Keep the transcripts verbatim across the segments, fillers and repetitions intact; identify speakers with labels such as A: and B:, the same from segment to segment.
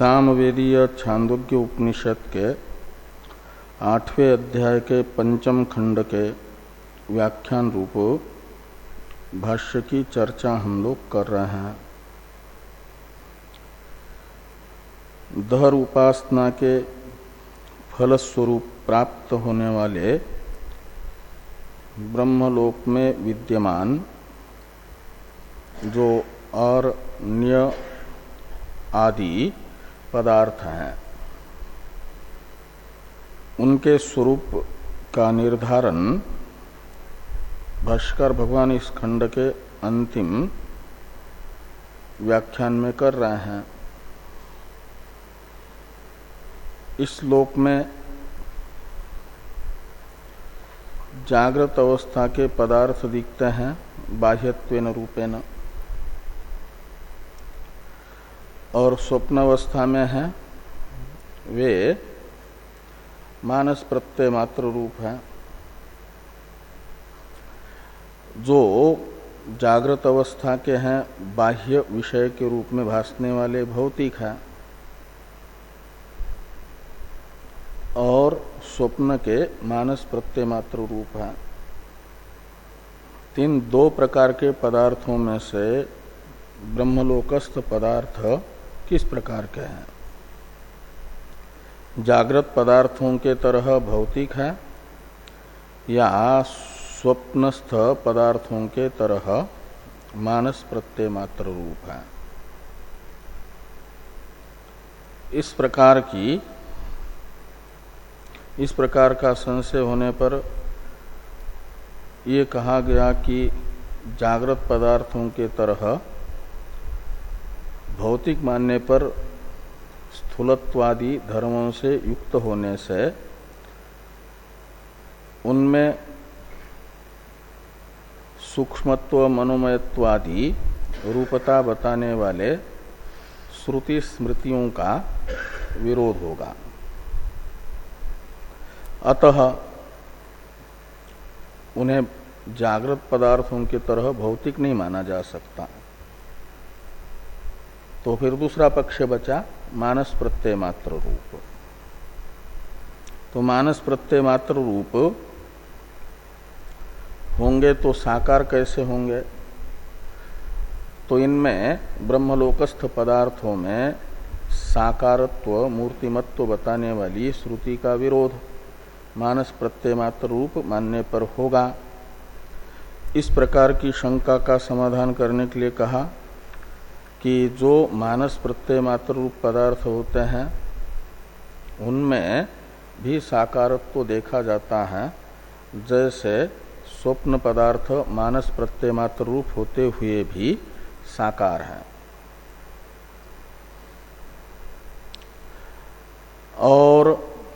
A: सामवेदीय छांदोग्य उपनिषद के आठवें अध्याय के पंचम खंड के व्याख्यान रूप भाष्य की चर्चा हम लोग कर रहे हैं। दहर उपासना के फलस्वरूप प्राप्त होने वाले ब्रह्मलोक में विद्यमान जो अर्ण्य आदि पदार्थ हैं, उनके स्वरूप का निर्धारण भाष्यकार भगवान इस खंड के अंतिम व्याख्यान में कर रहे हैं। इस श्लोक में जागृत अवस्था के पदार्थ दिखते हैं बाह्यत्वेन रूपेण, और स्वप्न अवस्था में है वे मानस प्रत्यय मात्र रूप है। जो जागृत अवस्था के हैं बाह्य विषय के रूप में भासने वाले भौतिक है, और स्वप्न के मानस प्रत्यय मात्र रूप है। तीन दो प्रकार के पदार्थों में से ब्रह्मलोकस्थ पदार्थ किस प्रकार के हैं? जागृत पदार्थों के तरह भौतिक है या स्वप्नस्थ पदार्थों के तरह मानस प्रत्यय मात्र रूप है? इस प्रकार की इस प्रकार का संशय होने पर ये कहा गया कि जागृत पदार्थों के तरह भौतिक मानने पर स्थूलत्वादि धर्मों से युक्त होने से उनमें सूक्ष्मत्व मनोमयत्वादि रूपता बताने वाले श्रुति स्मृतियों का विरोध होगा। अतः उन्हें जागृत पदार्थों की तरह भौतिक नहीं माना जा सकता। तो फिर दूसरा पक्ष बचा मानस प्रत्यय मात्र रूप। तो मानस प्रत्यय मात्र रूप होंगे तो साकार कैसे होंगे? तो इनमें ब्रह्मलोकस्थ पदार्थों में साकारत्व मूर्तिमत्व बताने वाली श्रुति का विरोध मानस प्रत्यय मात्र रूप मानने पर होगा। इस प्रकार की शंका का समाधान करने के लिए कहा कि जो मानस प्रत्यय मात्र रूप पदार्थ होते हैं उनमें भी साकारत्व देखा जाता है, जैसे स्वप्न पदार्थ मानस प्रत्यय मात्र रूप होते हुए भी साकार है। और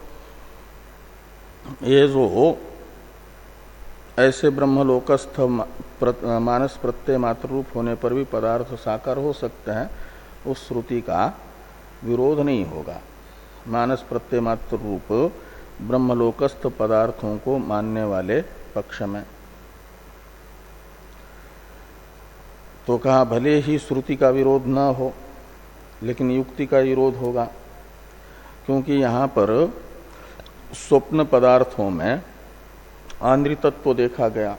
A: ये जो ऐसे ब्रह्मलोकस्थ मानस प्रत्यय मात्र रूप होने पर भी पदार्थ साकार हो सकते हैं, उस श्रुति का विरोध नहीं होगा। मानस प्रत्यय मात्र रूप ब्रह्मलोकस्थ पदार्थों को मानने वाले पक्ष में तो कहा भले ही श्रुति का विरोध न हो, लेकिन युक्ति का विरोध होगा, क्योंकि यहाँ पर स्वप्न पदार्थों में आंद्रितत्व देखा गया।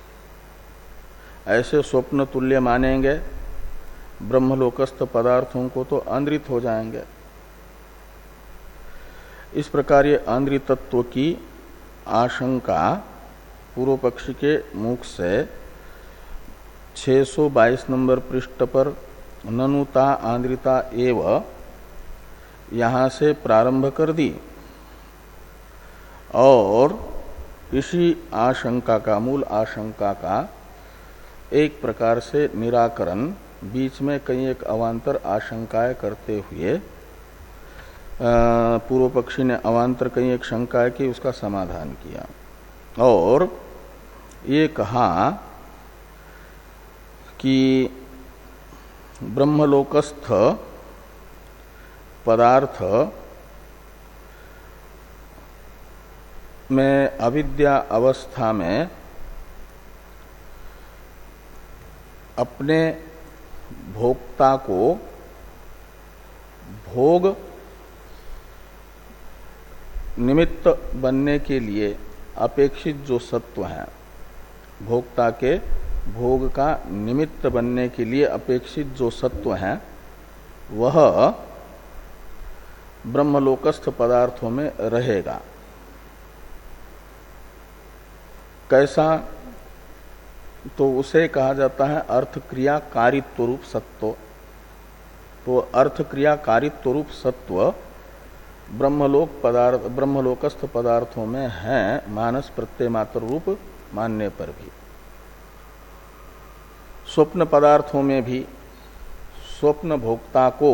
A: ऐसे स्वप्न तुल्य मानेंगे ब्रह्मलोकस्थ पदार्थों को तो आंद्रित हो जाएंगे। इस प्रकार ये आंद्रितत्व की आशंका पूर्व पक्षी के मुख से छह सौ बाईस नंबर पृष्ठ पर ननुता आंद्रिता एव यहां से प्रारंभ कर दी, और इसी आशंका का मूल आशंका का एक प्रकार से निराकरण बीच में कई एक अवांतर आशंकाएं करते हुए पूर्व पक्षी ने अवांतर कई एक शंकाएं की, उसका समाधान किया और ये कहा कि ब्रह्मलोकस्थ पदार्थ में अविद्या अवस्था में अपने भोक्ता को भोग निमित्त बनने के लिए अपेक्षित जो सत्व है, भोक्ता के भोग का निमित्त बनने के लिए अपेक्षित जो सत्व है, वह ब्रह्मलोकस्थ पदार्थों में रहेगा। कैसा? तो उसे कहा जाता है अर्थ क्रिया कारित्व रूप सत्व। तो अर्थ क्रिया कारित्व रूप सत्व ब्रह्मलोक पदार्थ ब्रह्मलोकस्थ पदार्थों में है, मानस प्रत्यय मात्र रूप मानने पर भी। स्वप्न पदार्थों में भी स्वप्न भोक्ता को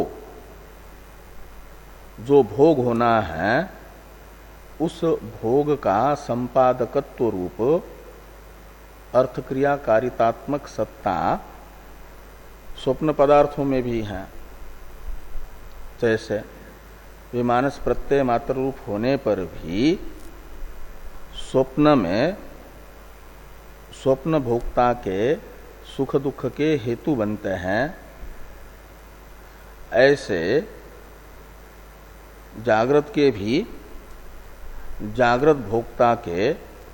A: जो भोग होना है, उस भोग का संपादकत्व रूप अर्थक्रिया कारितात्मक सत्ता स्वप्न पदार्थों में भी है। जैसे विमानस प्रत्यय मात्र रूप होने पर भी स्वप्न में स्वप्न भोक्ता के सुख दुख के हेतु बनते हैं, ऐसे जागृत के भी जागृत भोक्ता के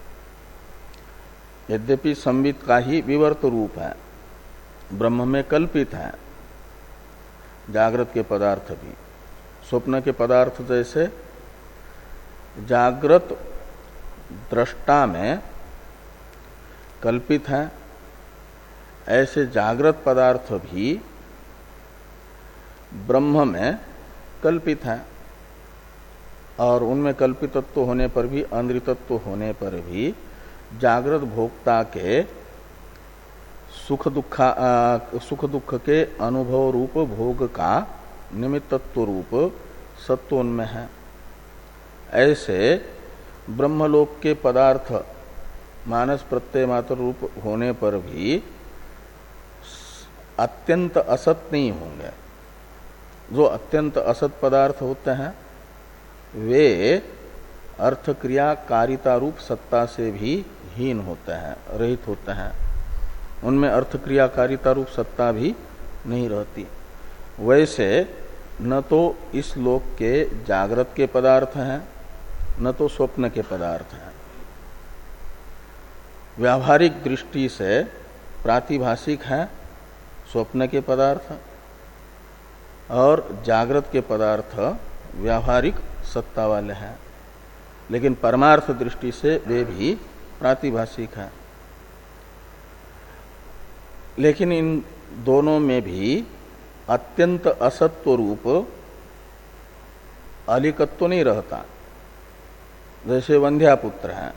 A: यद्यपि संवित का ही विवर्त रूप है, ब्रह्म में कल्पित है जागृत के पदार्थ भी। स्वप्न के पदार्थ जैसे जागृत दृष्टा में कल्पित है, ऐसे जागृत पदार्थ भी ब्रह्म में कल्पित है। और उनमें कल्पितत्व होने पर भी, अनृतत्व होने पर भी जागृत भोक्ता के सुख दुख सुख दुख के अनुभव रूप भोग का निमित्तत्व रूप सत्व उनमें है। ऐसे ब्रह्मलोक के पदार्थ मानस प्रत्यय मात्र रूप होने पर भी अत्यंत असत नहीं होंगे। जो अत्यंत असत पदार्थ होते हैं वे अर्थ क्रिया कारिता रूप सत्ता से भी हीन होते हैं, रहित होते हैं। उनमें अर्थ क्रिया कारिता रूप सत्ता भी नहीं रहती। वैसे न तो इस लोक के जागृत के पदार्थ हैं, न तो स्वप्न के पदार्थ हैं। व्यावहारिक दृष्टि से प्रातिभाषिक है स्वप्न के पदार्थ, और जागृत के पदार्थ व्यावहारिक सत्ता वाले हैं, लेकिन परमार्थ दृष्टि से वे भी प्रातिभाषिक हैं। लेकिन इन दोनों में भी अत्यंत असत्व रूप अलिकत्व नहीं रहता। जैसे वंध्या पुत्र है,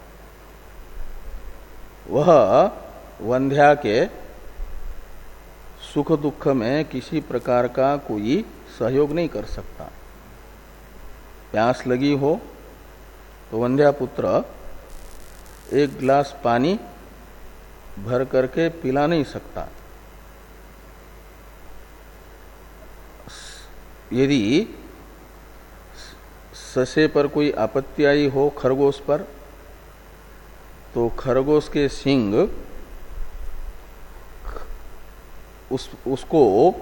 A: वह वंध्या के सुख दुख में किसी प्रकार का कोई सहयोग नहीं कर सकता। प्यास लगी हो तो वंध्या पुत्र एक गिलास पानी भर करके पिला नहीं सकता। यदि ससे पर कोई आपत्ति आई हो खरगोश पर, तो खरगोश के सींग उस उसको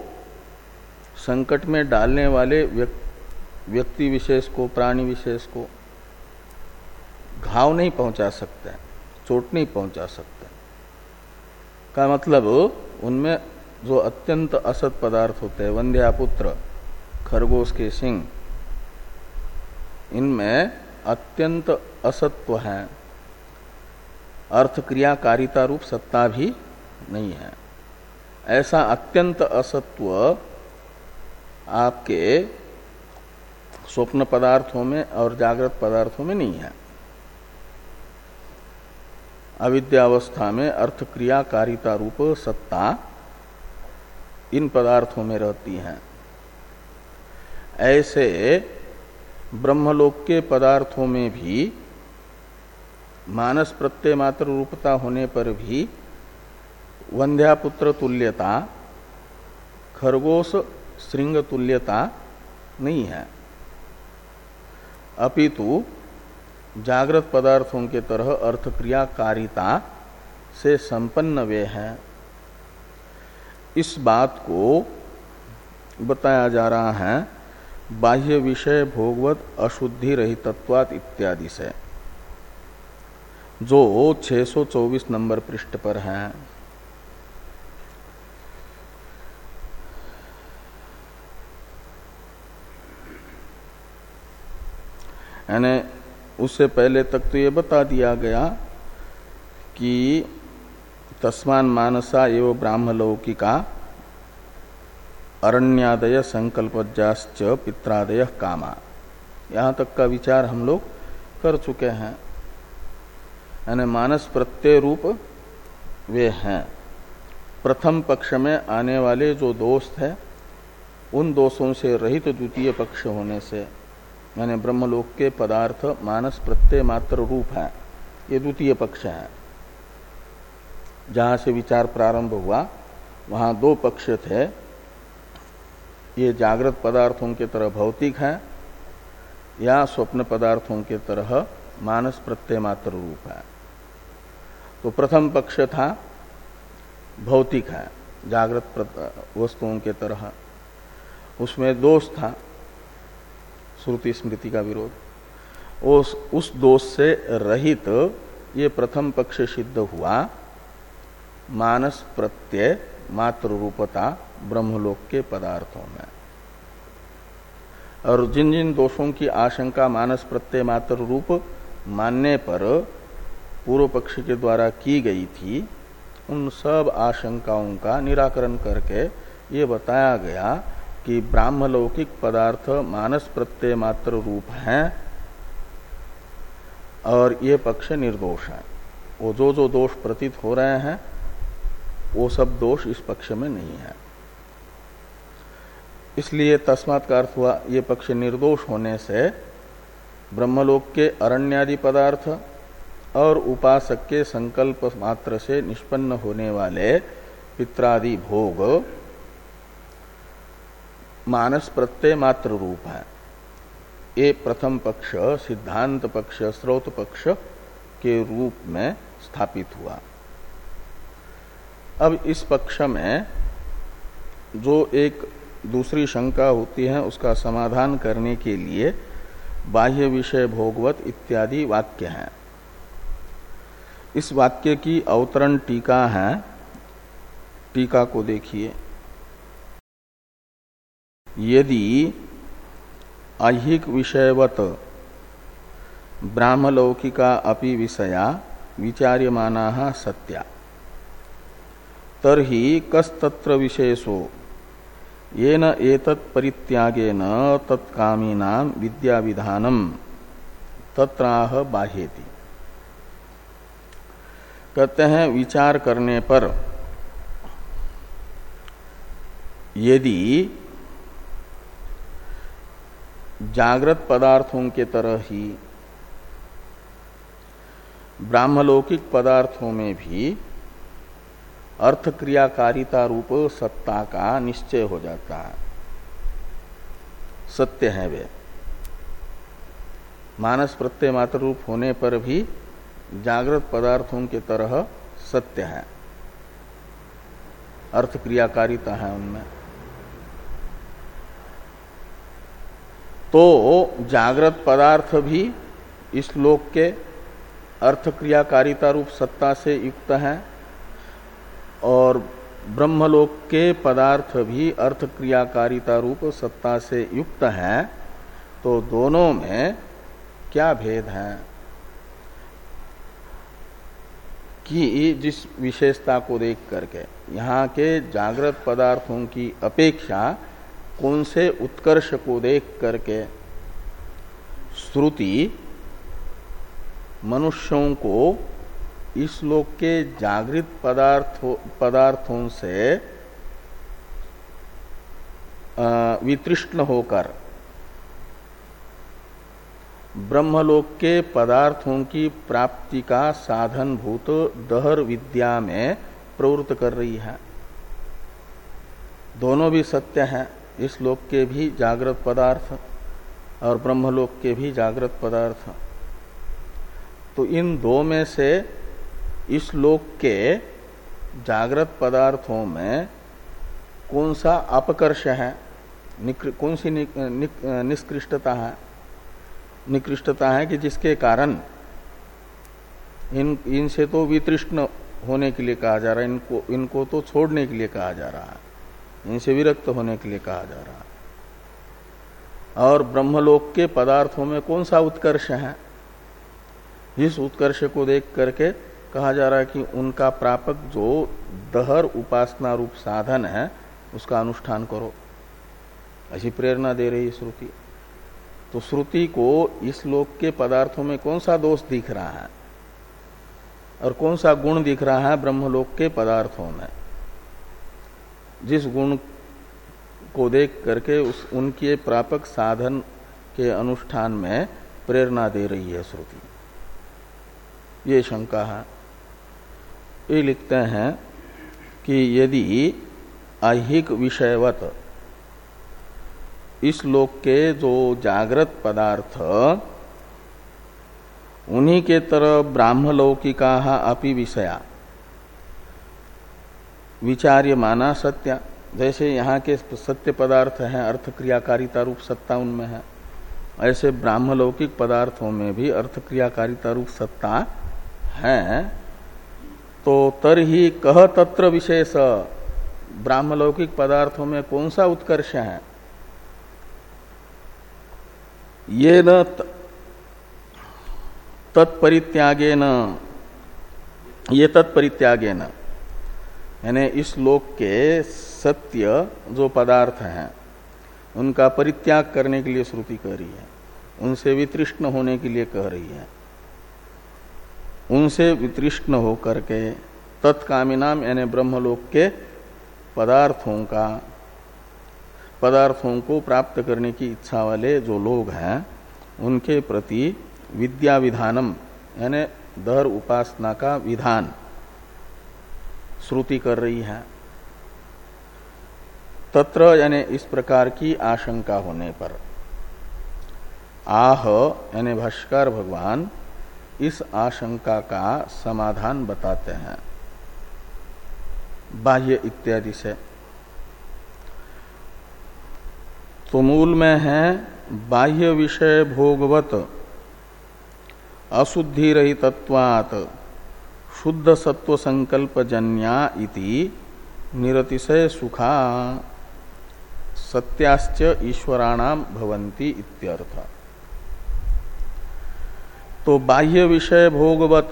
A: संकट में डालने वाले व्यक्ति विशेष को, प्राणी विशेष को घाव नहीं पहुंचा सकते, चोट नहीं पहुंचा सकते। का मतलब उनमें जो अत्यंत असत पदार्थ होते हैं, वंध्यापुत्र, खरगोश के सिंह, इनमें अत्यंत असत्व है, अर्थ क्रिया कारिता रूप सत्ता भी नहीं है। ऐसा अत्यंत असत्व आपके स्वप्न पदार्थों में और जागृत पदार्थों में नहीं है। अविद्यावस्था में अर्थ क्रिया कारिता रूप सत्ता इन पदार्थों में रहती है। ऐसे ब्रह्मलोक के पदार्थों में भी मानस प्रत्यय मात्र रूपता होने पर भी वंध्यापुत्र तुल्यता, खरगोश श्रृंग तुल्यता नहीं है, अपितु जागृत पदार्थों के तरह अर्थ क्रिया कारिता से संपन्न वे हैं। इस बात को बताया जा रहा है बाह्य विषय भोगवत अशुद्धि रहितत्वात् इत्यादि से, जो छह सौ चौबीस नंबर पृष्ठ पर है। यानी उससे पहले तक तो ये बता दिया गया कि तस्मान मानसा एवं ब्राह्मलौकिका अरण्यादय संकल्पजाश्च पित्रादय कामा, यहाँ तक का विचार हम लोग कर चुके हैं। यानी मानस प्रत्यय रूप वे हैं। प्रथम पक्ष में आने वाले जो दोष है उन दोषों से रहित द्वितीय पक्ष होने से, यानी ब्रह्मलोक के पदार्थ मानस प्रत्यय मात्र रूप है, ये द्वितीय पक्ष है। जहां से विचार प्रारंभ हुआ वहां दो पक्ष थे, ये जागृत पदार्थों के तरह भौतिक है या स्वप्न पदार्थों के तरह मानस प्रत्यय मात्र रूप है। तो प्रथम पक्ष था भौतिक है, जागृत वस्तुओं के तरह, उसमें दोष था श्रुति स्मृति का विरोध। उस उस दोष से रहित ये प्रथम पक्ष सिद्ध हुआ मानस प्रत्यय मात्र रूपता ब्रह्मलोक के पदार्थों में। और जिन जिन दोषों की आशंका मानस प्रत्यय मात्र रूप मानने पर पूर्व पक्ष के द्वारा की गई थी, उन सब आशंकाओं का निराकरण करके ये बताया गया कि ब्राह्मलौकिक पदार्थ मानस प्रत्यय मात्र रूप हैं और ये पक्ष निर्दोष है। वो जो जो दोष प्रतीत हो रहे हैं वो सब दोष इस पक्ष में नहीं है। इसलिए तस्मात् का अर्थ हुआ ये पक्ष निर्दोष होने से ब्रह्मलोक के अरण्यादि पदार्थ और उपासक के संकल्प मात्र से निष्पन्न होने वाले पित्रादि भोग मानस प्रत्यय मात्र रूप है। ये प्रथम पक्ष सिद्धांत पक्ष स्रोत पक्ष के रूप में स्थापित हुआ। अब इस पक्ष में जो एक दूसरी शंका होती है उसका समाधान करने के लिए बाह्य विषय भोगवत इत्यादि वाक्य हैं। इस वाक्य की अवतरण टीका है, टीका को देखिए। यदि ऐहिक विषयवत ब्राह्मलौकिका अपि विषया विचार्यमानाः सत्या तर्हि कस्तत्र विशेषो येन एतत् परित्यागेन तत्कामीनां विद्याविधानम् तत्राह बाह्येति। कहते हैं विचार करने पर यदि जागृत पदार्थों के तरह ही ब्राह्मलौकिक पदार्थों में भी अर्थ क्रियाकारिता रूप सत्ता का निश्चय हो जाता है, सत्य है वे। मानस प्रत्यय मात्र रूप होने पर भी जागृत पदार्थों के तरह सत्य है, अर्थ क्रियाकारिता है उनमें। तो जागृत पदार्थ भी इस लोक के अर्थ क्रियाकारिता रूप सत्ता से युक्त है और ब्रह्मलोक के पदार्थ भी अर्थ क्रियाकारिता रूप सत्ता से युक्त है। तो दोनों में क्या भेद है कि जिस विशेषता को देख करके यहाँ के जागृत पदार्थों की अपेक्षा कौन से उत्कर्ष को देख करके श्रुति मनुष्यों को इस लोक के जागृत पदार्थों पदार्थों से वितृष्ण होकर ब्रह्मलोक के पदार्थों की प्राप्ति का साधन भूत दहर विद्या में प्रवृत्त कर रही है। दोनों भी सत्य हैं, इस लोक के भी जागृत पदार्थ और ब्रह्मलोक के भी जागृत पदार्थ। तो इन दो में से इस लोक के जागृत पदार्थों में कौन सा अपकर्ष है कौन सी नि, नि, निष्कृष्टता है? निकृष्टता है कि जिसके कारण इन इनसे तो वितृष्ण होने के लिए कहा जा रहा है, इनको इनको तो छोड़ने के लिए कहा जा रहा है, इनसे विरक्त होने के लिए कहा जा रहा है। और ब्रह्मलोक के पदार्थों में कौन सा उत्कर्ष है? इस उत्कर्ष को देख करके कहा जा रहा है कि उनका प्रापक जो दहर उपासना रूप साधन है उसका अनुष्ठान करो, ऐसी प्रेरणा दे रही श्रुति। तो श्रुति को इस लोक के पदार्थों में कौन सा दोष दिख रहा है और कौन सा गुण दिख रहा है ब्रह्मलोक के पदार्थों में? जिस गुण को देख करके उस उनके प्रापक साधन के अनुष्ठान में प्रेरणा दे रही है श्रुति, ये शंका है। ये लिखते हैं कि यदि ऐहिक विषयवत इस लोक के जो जागृत पदार्थ उन्हीं के तरह ब्राह्मलौकिका अपि विषया विचार्यमाना सत्या, जैसे यहाँ के सत्य पदार्थ हैं अर्थ क्रियाकारिता रूप सत्ता उनमें है, ऐसे ब्राह्मलौकिक पदार्थों में भी अर्थ क्रियाकारिता रूप सत्ता है। तो तरही कह तत्र विशेष, ब्राह्मलौकिक पदार्थों में कौन सा उत्कर्ष है? ये न तत्परित्यागे न, ये तत्परित्यागे न, यानी इस लोक के सत्य जो पदार्थ हैं उनका परित्याग करने के लिए श्रुति कह रही है, उनसे वितृष्ण होने के लिए कह रही है। उनसे वितृष्ण होकर के तत्कामिनाम यानी ब्रह्मलोक के पदार्थों का पदार्थों को प्राप्त करने की इच्छा वाले जो लोग हैं उनके प्रति विद्या विधानम यानी दहर उपासना का विधान श्रुति कर रही है। तत्र यानी इस प्रकार की आशंका होने पर आह यानी भाष्यकार भगवान इस आशंका का समाधान बताते हैं बाह्य इत्यादि से। तो मूल में है बाह्य विषय भोगवत अशुद्धि रहितत्वात् शुद्ध सत्व संकल्प जन्या इति निरतिशय सुखा सत्याश्च ईश्वराणाम भवन्ति इत्यर्थ। तो बाह्य विषय भोगवत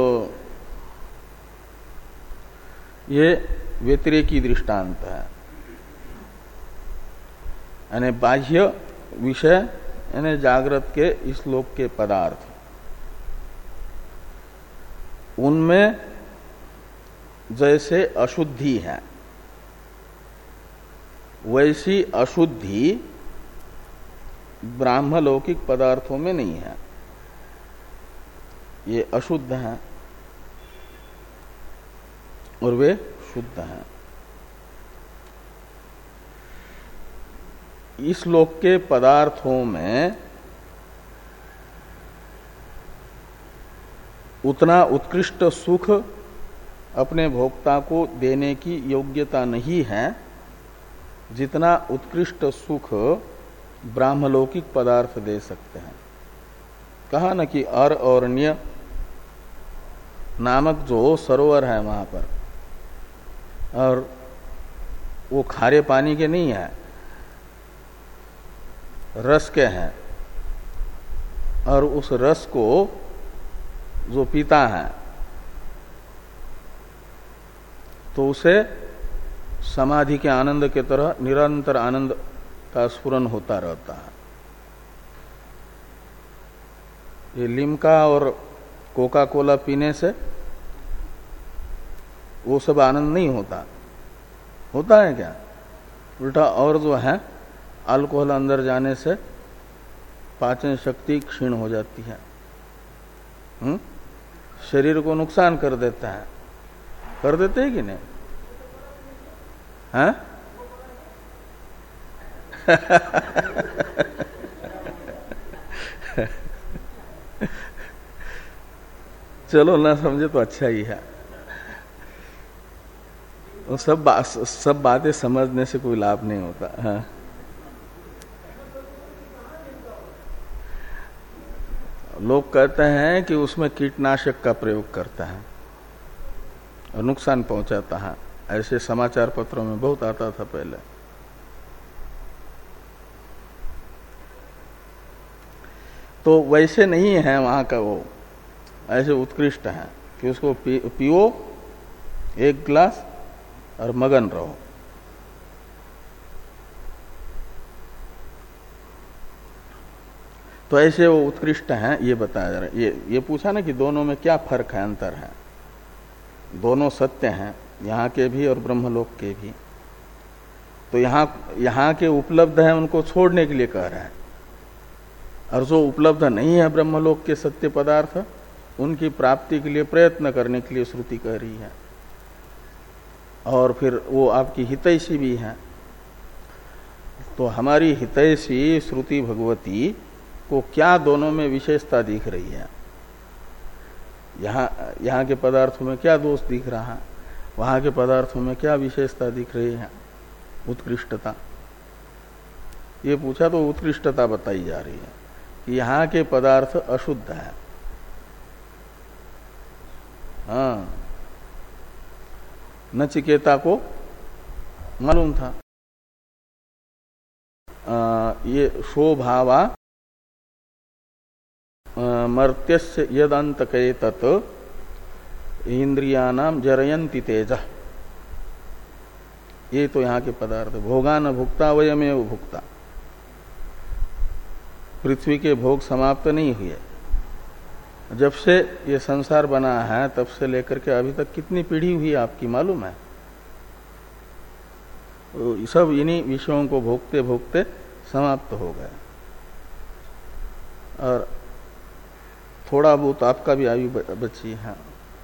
A: ये व्यतिरेकी दृष्टांत है, यानी बाह्य विषय यानी जागृत के इस लोक के पदार्थ, उनमें जैसे अशुद्धि है वैसी अशुद्धि ब्राह्मलौकिक पदार्थों में नहीं है, ये अशुद्ध हैं और वे शुद्ध हैं। इस लोक के पदार्थों में उतना उत्कृष्ट सुख अपने भोक्ता को देने की योग्यता नहीं है जितना उत्कृष्ट सुख ब्राह्मलौकिक पदार्थ दे सकते हैं। कहा न कि अर और न्य नामक जो सरोवर है वहां पर, और वो खारे पानी के नहीं है, रस के हैं, और उस रस को जो पीता है तो उसे समाधि के आनंद के तरह निरंतर आनंद का स्फुरन होता रहता है। ये लिम्का और कोका कोला पीने से वो सब आनंद नहीं होता, होता है क्या? उल्टा और जो है अल्कोहल अंदर जाने से पाचन शक्ति क्षीण हो जाती है, हुँ? शरीर को नुकसान कर देता है, कर देते हैं कि नहीं? हाँ? चलो ना समझे तो अच्छा ही है। सब बा, सब बातें समझने से कोई लाभ नहीं होता। हाँ? लोग कहते हैं कि उसमें कीटनाशक का प्रयोग करता है और नुकसान पहुंचाता है, ऐसे समाचार पत्रों में बहुत आता था पहले। तो वैसे नहीं है वहां का, वो ऐसे उत्कृष्ट है कि उसको पी, पियो एक गिलास और मगन रहो। तो ऐसे वो उत्कृष्ट हैं, ये बताया जा रहा है। ये ये पूछा ना कि दोनों में क्या फर्क है, अंतर है। दोनों सत्य हैं, यहाँ के भी और ब्रह्मलोक के भी। तो यहाँ यहाँ के उपलब्ध हैं उनको छोड़ने के लिए कह रहे हैं, और जो उपलब्ध नहीं है ब्रह्मलोक के सत्य पदार्थ, उनकी प्राप्ति के लिए प्रयत्न करने के लिए श्रुति कह रही है। और फिर वो आपकी हितैषी भी है। तो हमारी हितैषी श्रुति भगवती को क्या दोनों में विशेषता दिख रही है, यहाँ यहाँ के पदार्थों में क्या दोष दिख रहा है, वहाँ के पदार्थों में क्या विशेषता दिख रही है, उत्कृष्टता। ये पूछा तो उत्कृष्टता बताई जा रही है कि यहाँ के पदार्थ अशुद्ध है। हाँ, नचिकेता को मालूम था आ, ये शोभावा मर्त्यस्य यदंतकये तत् इंद्रियानाम जरयन्ति तेजः। ये तो यहाँ के पदार्थ। भोगा न भुक्ता वयमेव भुक्ता। पृथ्वी के भोग समाप्त नहीं हुए। जब से ये संसार बना है तब से लेकर के अभी तक कितनी पीढ़ी हुई आपकी मालूम है? सब इन्हीं विषयों को भोगते भोगते समाप्त हो गए। और थोड़ा बहुत आपका भी आयु बची है,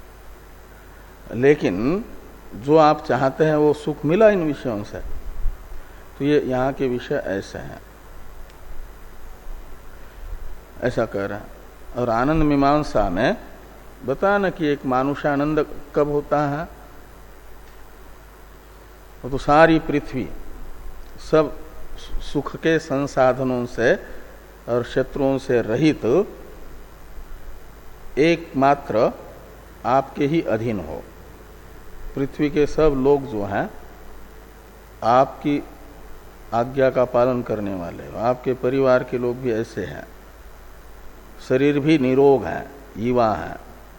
A: लेकिन जो आप चाहते हैं वो सुख मिला इन विषयों से। तो ये यहाँ के विषय ऐसे हैं, ऐसा कह रहा है। और आनंद मीमांसा में बताया ना कि एक मानुषानंद कब होता है? वो तो सारी पृथ्वी सब सुख के संसाधनों से और शत्रुओं से रहित एकमात्र आपके ही अधीन हो। पृथ्वी के सब लोग जो हैं आपकी आज्ञा का पालन करने वाले, आपके परिवार के लोग भी ऐसे हैं, शरीर भी निरोग है, युवा है।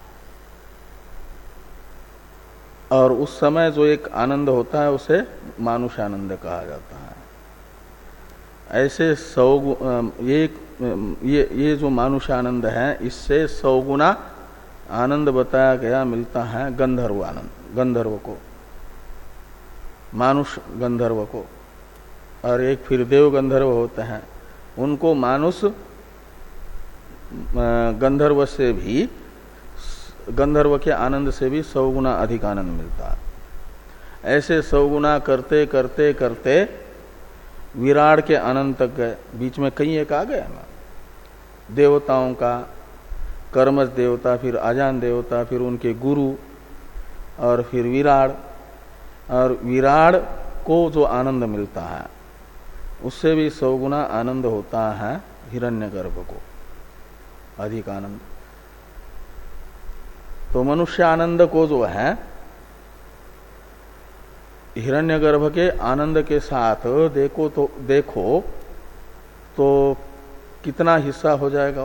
A: और उस समय जो एक आनंद होता है उसे मानुषानंद कहा जाता है। ऐसे सौ ये ये ये जो मानुषानंद है, इससे सौ गुना आनंद बताया गया मिलता है गंधर्व आनंद, गंधर्व को, मानुष गंधर्व को। और एक फिर देव गंधर्व होते हैं, उनको मानुष गंधर्व से भी, गंधर्व के आनंद से भी सौ गुना अधिक आनंद मिलता है। ऐसे सौ गुना करते करते करते विराट के आनंद तक गए। बीच में कहीं एक आ गया ना, देवताओं का, कर्मज देवता, फिर आजान देवता, फिर उनके गुरु, और फिर विराट। और विराट को जो आनंद मिलता है उससे भी सौ गुना आनंद होता है हिरण्यगर्भ को, अधिक आनंद। तो मनुष्य आनंद को जो है हिरण्यगर्भ के आनंद के साथ देखो तो देखो तो कितना हिस्सा हो जाएगा?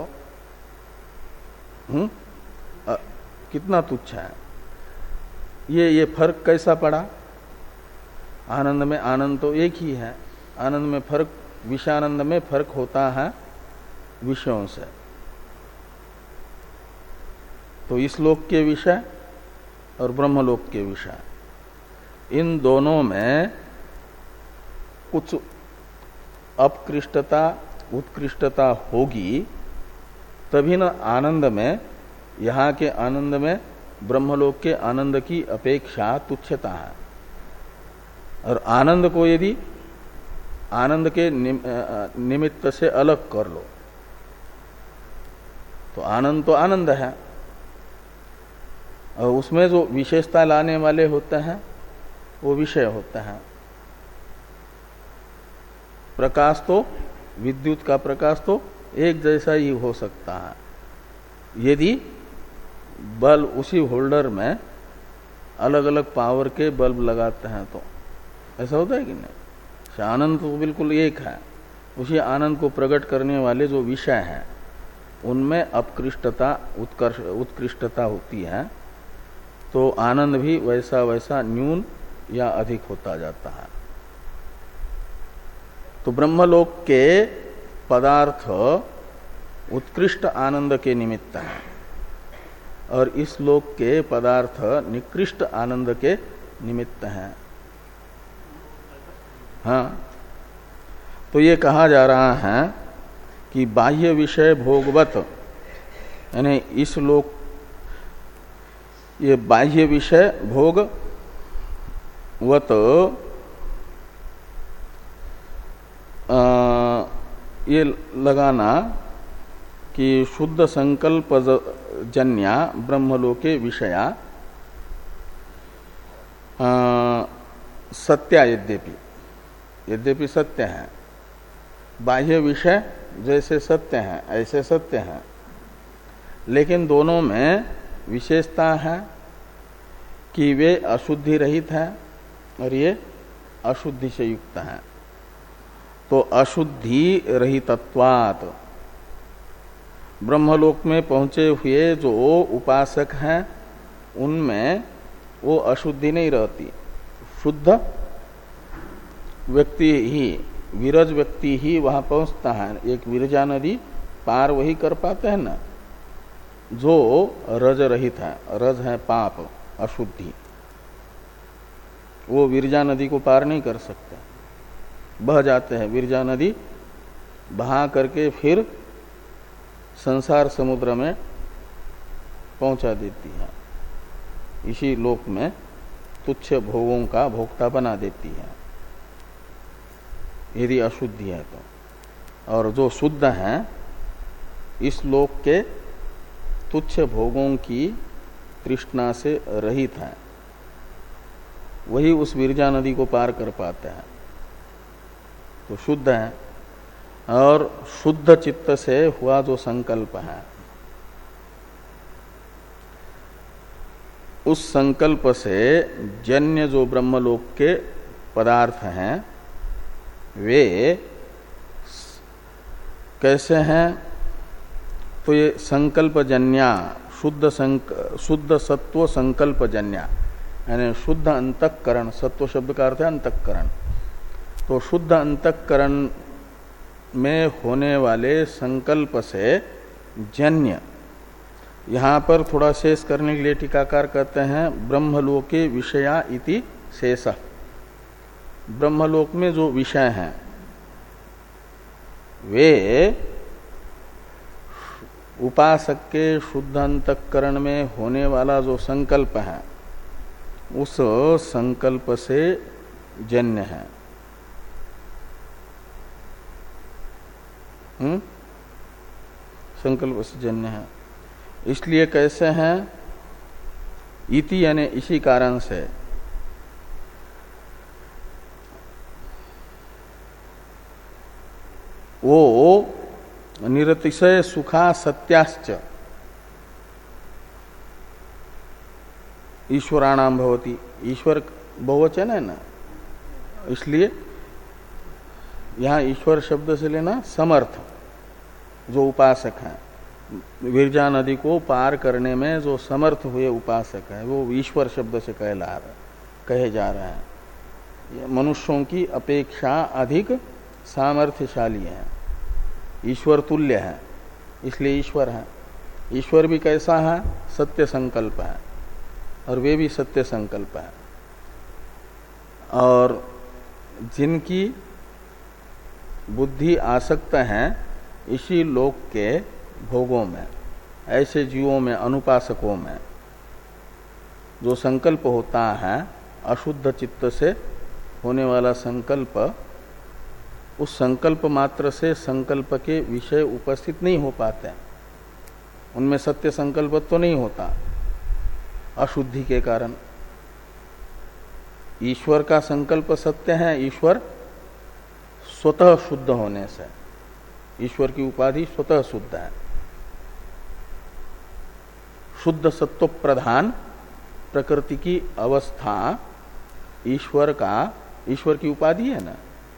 A: हम्म, कितना तुच्छ है। ये ये फर्क कैसा पड़ा? आनंद में आनंद तो एक ही है, आनंद में फर्क, विषयानंद में फर्क होता है विषयों से। तो इस लोक के विषय और ब्रह्मलोक के विषय, इन दोनों में कुछ अपकृष्टता उत्कृष्टता होगी, तभी न आनंद में, यहाँ के आनंद में ब्रह्मलोक के आनंद की अपेक्षा तुच्छता है। और आनंद को यदि आनंद के निमित्त से अलग कर लो तो आनंद तो आनंद है, और उसमें जो विशेषता लाने वाले होते हैं वो विषय होते हैं। प्रकाश तो, विद्युत का प्रकाश तो एक जैसा ही हो सकता है, यदि बल्ब उसी होल्डर में अलग अलग पावर के बल्ब लगाते हैं तो ऐसा होता है कि नहीं? आनंद तो बिल्कुल एक है, उसी आनंद को प्रकट करने वाले जो विषय हैं उनमें अपकृष्टता उत्कर्ष उत्कृष्टता होती है, तो आनंद भी वैसा वैसा न्यून या अधिक होता जाता है। तो ब्रह्मलोक के पदार्थ उत्कृष्ट आनंद के निमित्त हैं और इस लोक के पदार्थ निकृष्ट आनंद के निमित्त हैं। हाँ, तो ये कहा जा रहा है कि बाह्य विषय भोगवत, यानी इस लोक ये बाह्य विषय भोगवत आ, ये लगाना कि शुद्ध संकल्प जन्या ब्रह्मलोके विषया सत्या, यद्यपि यद्यपि सत्य है, बाह्य विषय जैसे सत्य हैं ऐसे सत्य हैं, लेकिन दोनों में विशेषता है कि वे अशुद्धि रहित हैं और ये अशुद्धि से युक्त हैं। तो अशुद्धि रहितत्वात् ब्रह्मलोक में पहुंचे हुए जो उपासक हैं उनमें वो अशुद्धि नहीं रहती, शुद्ध व्यक्ति ही, विरज व्यक्ति ही वहां पहुंचता है। एक विरजा नदी पार वही कर पाते हैं ना जो रज रहित है, रज है पाप अशुद्धि, वो विरजा नदी को पार नहीं कर सकते, बह जाते हैं। विरजा नदी बहा करके फिर संसार समुद्र में पहुंचा देती है, इसी लोक में तुच्छ भोगों का भोक्ता बना देती है यदि अशुद्धि है तो। और जो शुद्ध हैं इस लोक के तुच्छ भोगों की तृष्णा से रहित हैं, वही उस विरजा नदी को पार कर पाते हैं, तो शुद्ध है। और शुद्ध चित्त से हुआ जो संकल्प है उस संकल्प से जन्य जो ब्रह्मलोक के पदार्थ हैं वे कैसे हैं? तो ये संकल्प जन्या, शुद्ध संक, शुद्ध सत्व संकल्प जन्या, यानी शुद्ध अंतःकरण, सत्व शब्द का अर्थ है अंतःकरण, तो शुद्ध अंतःकरण में होने वाले संकल्प से जन्य। यहाँ पर थोड़ा शेष करने के लिए टीकाकार कहते हैं ब्रह्मलोके विषया इति शेषः, ब्रह्मलोक में जो विषय हैं वे उपासक के शुद्ध अंतःकरण में होने वाला जो संकल्प है उस संकल्प से जन्य है। हम्म संकल्प से जन्य है, इसलिए कैसे हैं? इति यानी इसी कारण से, वो निरतिशय सुखा सत्याश्च ईश्वराणाम भवति, ईश्वर बहुवचन है ना, इसलिए यहाँ ईश्वर शब्द से लेना समर्थ जो उपासक है, विरजा नदी को पार करने में जो समर्थ हुए उपासक है वो ईश्वर शब्द से कहला रहे कहे जा रहे हैं। मनुष्यों की अपेक्षा अधिक सामर्थ्यशाली है, ईश्वर तुल्य है, इसलिए ईश्वर है। ईश्वर भी कैसा है? सत्य संकल्प है और वे भी सत्य संकल्प है। और जिनकी बुद्धि आसक्त है इसी लोक के भोगों में, ऐसे जीवों में, अनुपासकों में जो संकल्प होता है अशुद्ध चित्त से होने वाला संकल्प, उस संकल्प मात्र से संकल्प के विषय उपस्थित नहीं हो पाते, उनमें सत्य संकल्प तो नहीं होता अशुद्धि के कारण। ईश्वर का संकल्प सत्य है, ईश्वर स्वतः शुद्ध होने से, ईश्वर की उपाधि स्वतः शुद्ध है, शुद्ध सत्व प्रधान प्रकृति की अवस्था ईश्वर का, ईश्वर की उपाधि है ना,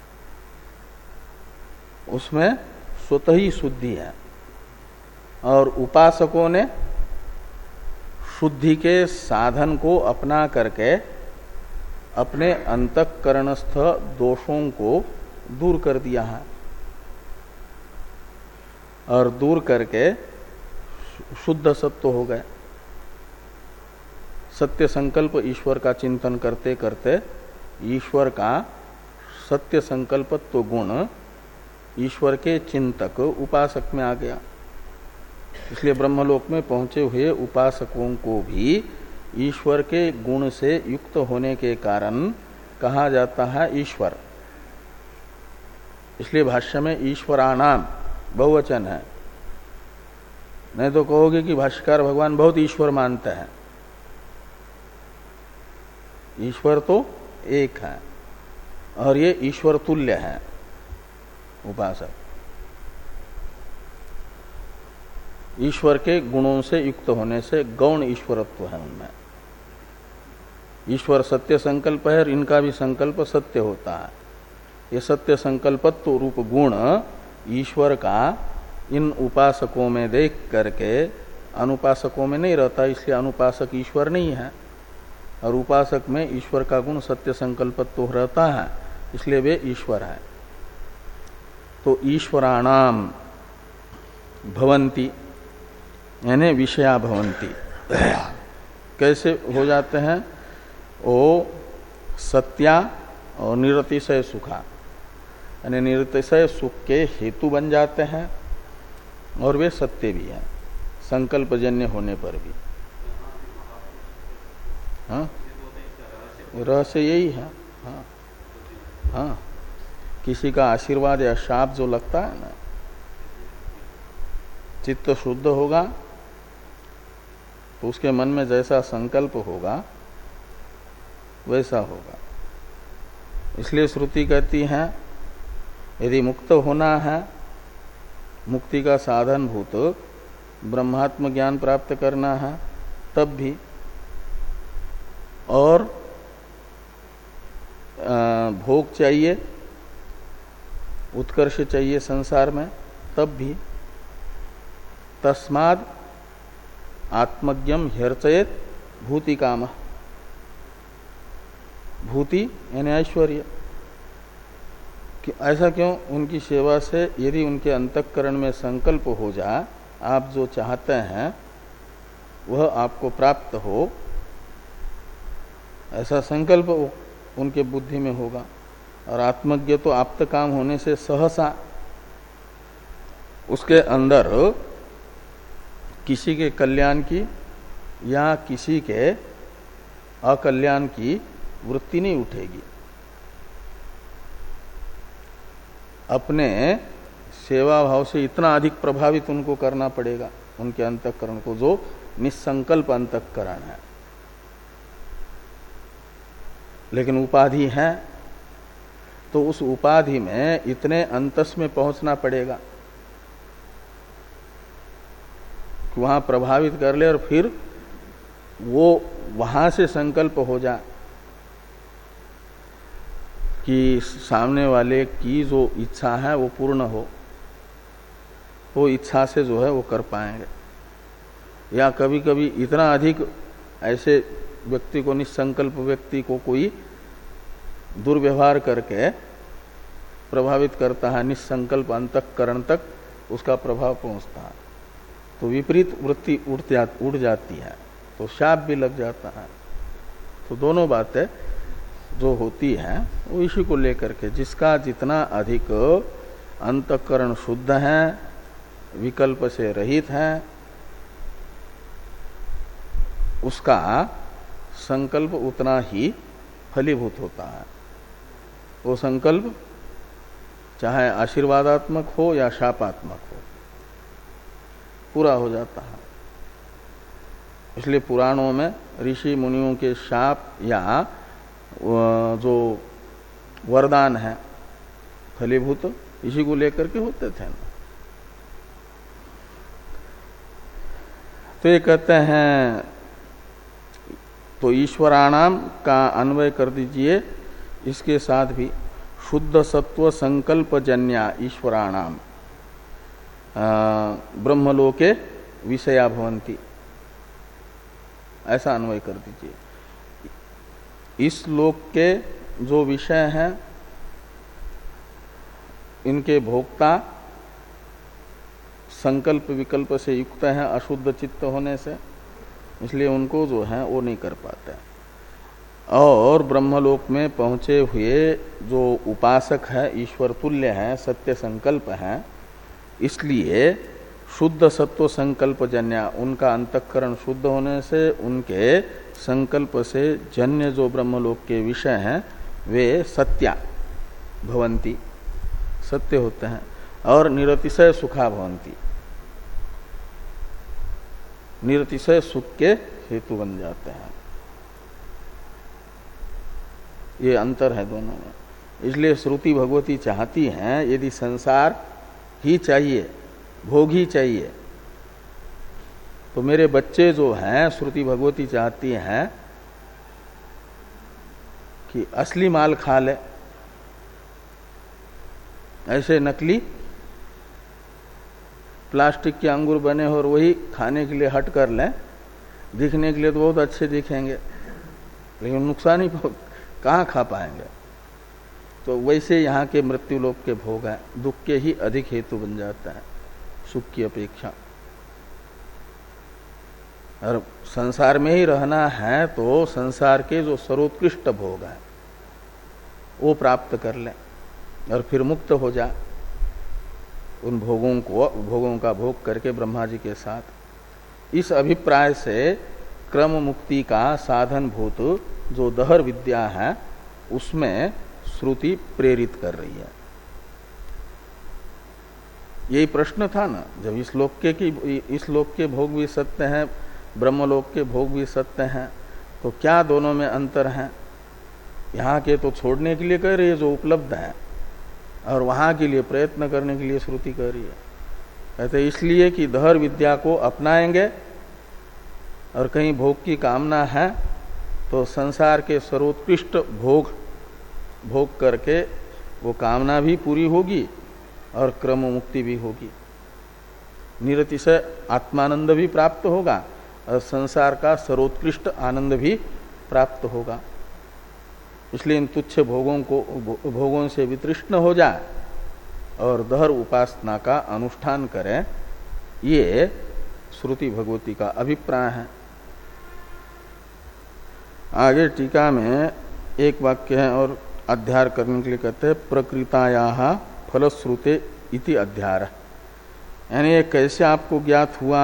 A: उसमें स्वतः ही शुद्धि है। और उपासकों ने शुद्धि के साधन को अपना करके अपने अंतःकरणस्थ दोषों को दूर कर दिया है, और दूर करके शुद्ध सत्व हो गए। सत्य संकल्प ईश्वर का चिंतन करते करते ईश्वर का सत्य संकल्पत्व गुण ईश्वर के चिंतक उपासक में आ गया। इसलिए ब्रह्मलोक में पहुंचे हुए उपासकों को भी ईश्वर के गुण से युक्त होने के कारण कहा जाता है ईश्वर। इसलिए भाष्य में ईश्वराणाम बहुवचन है। नहीं तो कहोगे कि भाष्यकार भगवान बहुत ईश्वर मानते हैं। ईश्वर तो एक है और ये ईश्वर तुल्य है उपासक। ईश्वर के गुणों से युक्त होने से गौण ईश्वरत्व है उनमें। ईश्वर सत्य संकल्प है और इनका भी संकल्प सत्य होता है। ये सत्य संकल्पत्व रूप गुण ईश्वर का इन उपासकों में देख करके अनुपासकों में नहीं रहता, इसलिए अनुपासक ईश्वर नहीं है। और उपासक में ईश्वर का गुण सत्य संकल्पत्व रहता है, इसलिए वे ईश्वर है। तो ईश्वराणाम भवंती यानी विषया भवंती कैसे हो जाते हैं? वो सत्या और निरतिशय सुखा यानी निरतिशय सुख के हेतु बन जाते हैं और वे सत्य भी हैं संकल्पजन्य होने पर भी। हाँ, रहस्य यही है। हाँ हाँ, किसी का आशीर्वाद या शाप जो लगता है ना, चित्त शुद्ध होगा तो उसके मन में जैसा संकल्प होगा वैसा होगा। इसलिए श्रुति कहती है यदि मुक्त होना है, मुक्ति का साधन भूत ब्रह्मात्म ज्ञान प्राप्त करना है तब भी, और भोग चाहिए, उत्कर्ष चाहिए संसार में तब भी, तस्माद् आत्मज्ञम ह्यर्चयेत भूति काम। भूति यानी ऐश्वर्य। कि ऐसा क्यों? उनकी सेवा से यदि उनके अंतःकरण में संकल्प हो जाए आप जो चाहते हैं वह आपको प्राप्त हो, ऐसा संकल्प उनके बुद्धि में होगा। और आत्मज्ञ तो आप्त काम होने से सहसा उसके अंदर किसी के कल्याण की या किसी के अकल्याण की वृत्ति नहीं उठेगी। अपने सेवा भाव से इतना अधिक प्रभावित उनको करना पड़ेगा उनके अंतःकरण को, जो निसंकल्प अंतःकरण है। लेकिन उपाधि है तो उस उपाधि में इतने अंतस में पहुंचना पड़ेगा कि वहां प्रभावित कर ले और फिर वो वहां से संकल्प हो जाए कि सामने वाले की जो इच्छा है वो पूर्ण हो, वो इच्छा से जो है वो कर पाएंगे। या कभी कभी इतना अधिक ऐसे व्यक्ति को, निसंकल्प व्यक्ति को कोई दुर्व्यवहार करके प्रभावित करता है, निसंकल्प अंतःकरण तक उसका प्रभाव पहुंचता है, तो विपरीत वृत्ति उठ जा, उठ जाती है, तो शाप भी लग जाता है। तो दोनों बातें जो होती हैं वो इसी को लेकर के, जिसका जितना अधिक अंतःकरण शुद्ध है, विकल्प से रहित है, उसका संकल्प उतना ही फलीभूत होता है। वो संकल्प चाहे आशीर्वादात्मक हो या शापात्मक हो, पूरा हो जाता है। इसलिए पुराणों में ऋषि मुनियों के शाप या जो वरदान है फलीभूत, इसी को लेकर के होते थे ना। तो ये कहते हैं, तो ईश्वराणाम का अन्वय कर दीजिए इसके साथ भी, शुद्ध सत्व संकल्प जन्या ईश्वराणाम ब्रह्मलोके विषया भवंती, ऐसा अन्वय कर दीजिए। इस लोक के जो विषय हैं इनके भोक्ता संकल्प विकल्प से युक्त हैं अशुद्ध चित्त होने से, इसलिए उनको जो है वो नहीं कर पाते। और ब्रह्मलोक में पहुंचे हुए जो उपासक है ईश्वर तुल्य है, सत्य संकल्प है, इसलिए शुद्ध सत्व संकल्प जन्य, उनका अंतःकरण शुद्ध होने से उनके संकल्प से जन्य जो ब्रह्मलोक के विषय हैं वे सत्या भवंती, सत्य होते हैं, और निरतिशय सुखा भवंती, निरतिशय सुख के हेतु बन जाते हैं। ये अंतर है दोनों में। इसलिए श्रुति भगवती चाहती हैं यदि संसार ही चाहिए, भोग ही चाहिए, तो मेरे बच्चे जो हैं श्रुति भगवती चाहती हैं कि असली माल खा ले, ऐसे नकली प्लास्टिक के अंगूर बने हो और वही खाने के लिए हट कर लें, दिखने के लिए तो बहुत अच्छे दिखेंगे लेकिन नुकसान ही कहाँ खा पाएंगे। तो वैसे यहाँ के मृत्यु लोक के भोग हैं, दुख के ही अधिक हेतु बन जाता है सुख की अपेक्षा। और संसार में ही रहना है तो संसार के जो सर्वोत्कृष्ट भोग हैं वो प्राप्त कर लें और फिर मुक्त हो जा उन भोगों को, भोगों का भोग करके ब्रह्मा जी के साथ। इस अभिप्राय से क्रम मुक्ति का साधन भूत जो दहर विद्या है उसमें श्रुति प्रेरित कर रही है। यही प्रश्न था ना, जब इस लोक के की इस लोक के भोग भी सत्य हैं, ब्रह्मलोक के भोग भी सत्य हैं, तो क्या दोनों में अंतर है? यहाँ के तो छोड़ने के लिए कह रही है जो उपलब्ध है, और वहां के लिए प्रयत्न करने के लिए श्रुति कह रही है। कहते इसलिए कि दहर विद्या को अपनाएंगे और कहीं भोग की कामना है तो संसार के सर्वोत्कृष्ट भोग भोग करके वो कामना भी पूरी होगी और क्रम मुक्ति भी होगी, निरतिशय आत्मानंद भी प्राप्त होगा और संसार का सर्वोत्कृष्ट आनंद भी प्राप्त होगा। इसलिए इन तुच्छ भोगों को भोगों से वितृष्ण हो जाए और दहर उपासना का अनुष्ठान करें, ये श्रुति भगवती का अभिप्राय है। आगे टीका में एक वाक्य है और अध्यार करने के लिए कहते हैं प्रकृतायाः फलश्रुते इति अध्यार। यानी ये कैसे आपको ज्ञात हुआ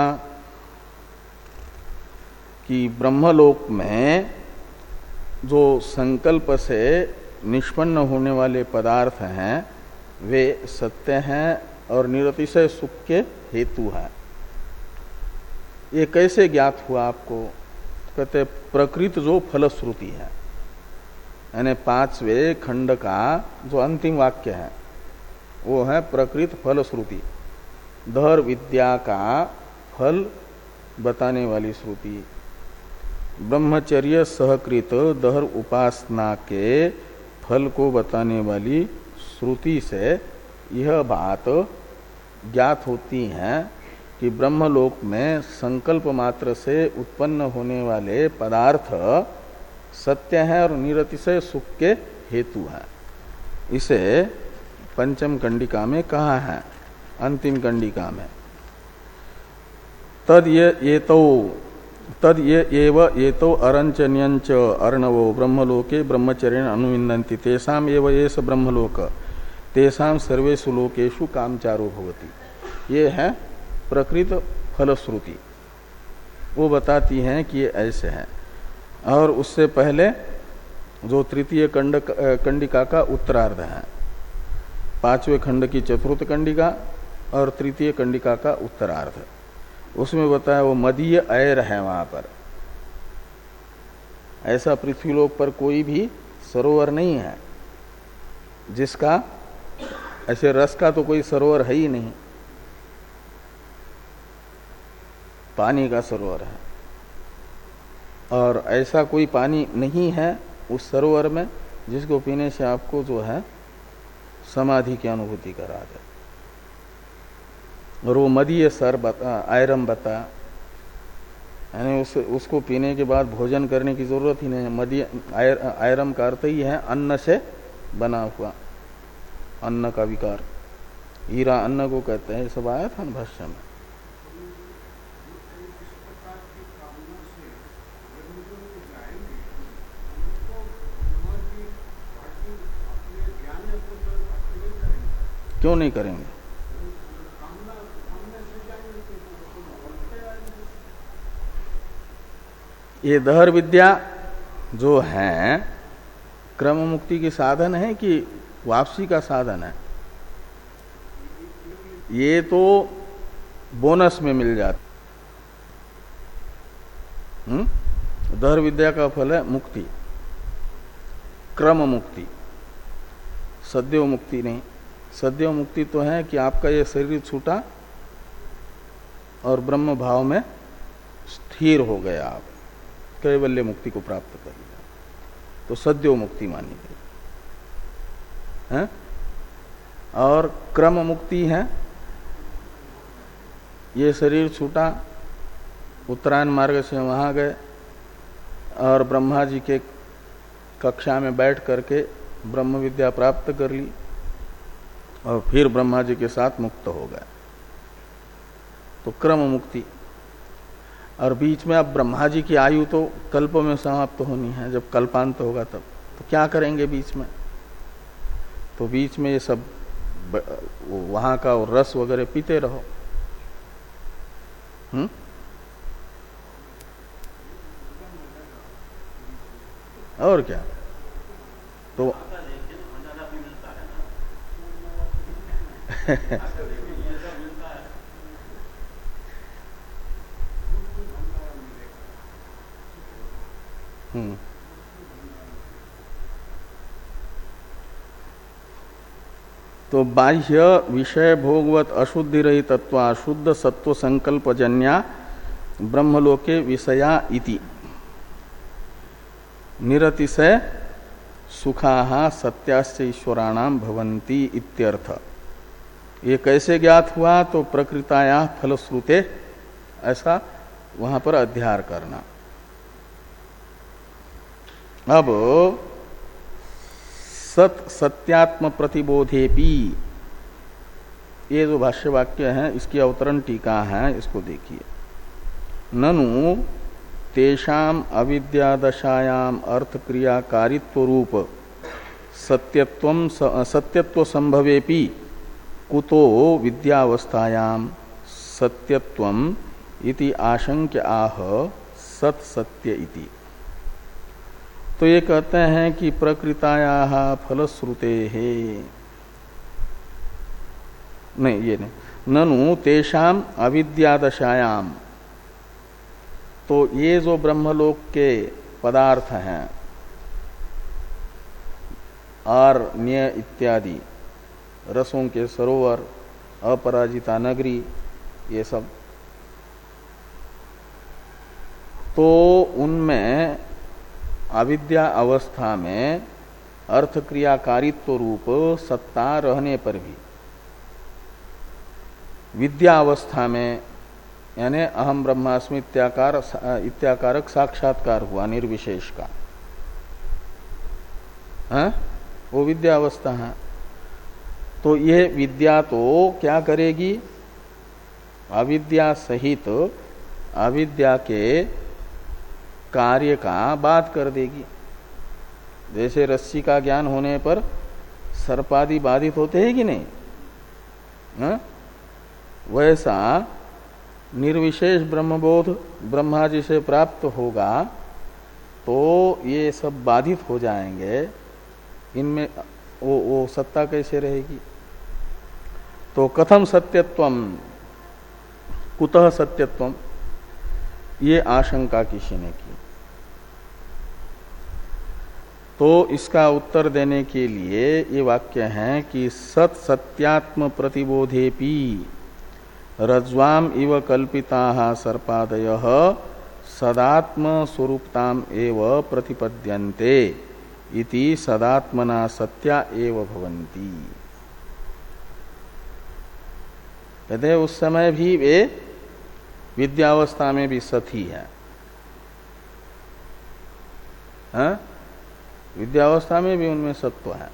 A: कि ब्रह्मलोक में जो संकल्प से निष्पन्न होने वाले पदार्थ हैं वे सत्य हैं और निरतिशय सुख के हेतु हैं। ये कैसे ज्ञात हुआ आपको? कहते प्रकृत जो फलश्रुति है, यानी पांचवें खंड का जो अंतिम वाक्य है वो है प्रकृत फलश्रुति, दहर विद्या का फल बताने वाली श्रुति। ब्रह्मचर्य सहकृत दहर उपासना के फल को बताने वाली श्रुति से यह बात ज्ञात होती है कि ब्रह्मलोक में संकल्प मात्र से उत्पन्न होने वाले पदार्थ सत्य है और निरतिशय सुख के हेतु है। इसे पंचम कंडिका में कहा है, अंतिम कंडिका में तद ये ये तो तद ये एव ये तो अरंचन्यंच अर्णवो ब्रह्मलोके ब्रह्मचर्येण अनुविन्दन्ति तेषाम एव एष ब्रह्मलोक तेषाम सर्वेषु लोकेषु कामचारो भवति। ये है प्रकृत फलश्रुति, वो बताती हैं कि ये ऐसे है। और उससे पहले जो तृतीय कंड कंडिका का उत्तरार्ध है, पांचवें खंड की चतुर्थ कंडिका और तृतीय कंडिका का उत्तरार्ध, उसमें बताया वो मदीय ऐर है। वहां पर ऐसा पृथ्वीलोक पर कोई भी सरोवर नहीं है जिसका, ऐसे रस का तो कोई सरोवर है ही नहीं। पानी का सरोवर है, और ऐसा कोई पानी नहीं है उस सरोवर में जिसको पीने से आपको जो है समाधि की अनुभूति करा दे। और वो मदीय सर बता, आयरम बता, यानी उस उसको पीने के बाद भोजन करने की जरूरत ही नहीं है। मदीय आयर, आयरम का अर्थ ही है अन्न से बना हुआ, अन्न का विकार, हीरा अन्न को कहते हैं। सब आया था ना भाष्य में। क्यों नहीं करेंगे? ये दहर विद्या जो है क्रम मुक्ति की साधन है कि वापसी का साधन है? ये तो बोनस में मिल जाता। हम्म दहर विद्या का फल है मुक्ति, क्रम मुक्ति, सद्यो मुक्ति नहीं। सद्यो मुक्ति तो है कि आपका ये शरीर छूटा और ब्रह्म भाव में स्थिर हो गया, आप कैवल्य मुक्ति को प्राप्त कर लिया, तो सद्यो मुक्ति मानी गई है। और क्रम मुक्ति है, ये शरीर छूटा, उत्तरायण मार्ग से वहां गए और ब्रह्मा जी के कक्षा में बैठ करके ब्रह्म विद्या प्राप्त कर ली और फिर ब्रह्मा जी के साथ मुक्त हो गए, तो क्रम मुक्ति। और बीच में अब ब्रह्मा जी की आयु तो कल्प में समाप्त होनी है, जब कल्पांत होगा तब तो क्या करेंगे बीच में? तो बीच में ये सब वहां का रस वगैरह पीते रहो। हम्म और क्या? तो हम्म तो बाह्य विषय भोगवत अशुद्धि रही तत्व शुद्ध सत्व संकल्प जन्या ब्रह्मलोके विषया इति निरतिशय सुखाहा सत्यास्य ईश्वराणाम भवन्ति इत्यर्थ। ये कैसे ज्ञात हुआ? तो प्रकृताया फलश्रुते, ऐसा वहां पर अध्यार करना। अब सत सत्यात्म प्रतिबोधेपि, ये जो भाष्य वाक्य है इसकी अवतरण टीका है, इसको देखिए। ननु तेषाम अविद्यादशायाम अर्थ क्रियाकारित्व रूप सत्यत्वम सत्यत्व संभवेपि कुतो विद्यावस्थायाम सत्यत्वम इति आशंक्य आह सत सत्य इति। तो ये कहते हैं कि प्रकृतायाः फलश्रुते है, नहीं ये नहीं, ननु तेषाम अविद्यादशायाम, तो ये जो ब्रह्मलोक के पदार्थ हैं और न्य इत्यादि रसों के सरोवर, अपराजिता नगरी, ये सब, तो उनमें अविद्या अवस्था में अर्थ क्रियाकारित्व रूप सत्ता रहने पर भी विद्या अवस्था में, यानी अहम ब्रह्मास्मि इत्याकार इत्याकारक साक्षात्कार हुआ निर्विशेष का, है? वो विद्या अवस्था है। तो ये विद्या तो क्या करेगी? अविद्या सहित अविद्या के कार्य का बात कर देगी। जैसे रस्सी का ज्ञान होने पर सर्पादि बाधित होते हैं कि नहीं, है? वैसा निर्विशेष ब्रह्मबोध ब्रह्मा जी से प्राप्त होगा तो ये सब बाधित हो जाएंगे। इनमें वो, वो सत्ता कैसे रहेगी? तो कथम सत्यत्वम, कुतः सत्यत्वम, ये आशंका किसी ने की। तो इसका उत्तर देने के लिए ये वाक्य है कि सत सत्यात्म प्रतिबोधेपि, रज्ज्वाम इव कल्पिता सर्पादय सदात्म स्वरूपताम एव प्रतिपद्यन्ते इति सदात्मना सत्या एव भवन्ति। कहते हैं उस समय भी वे विद्यावस्था में भी सत ही है। हाँ? विद्यावस्था में भी उनमें सत्व है।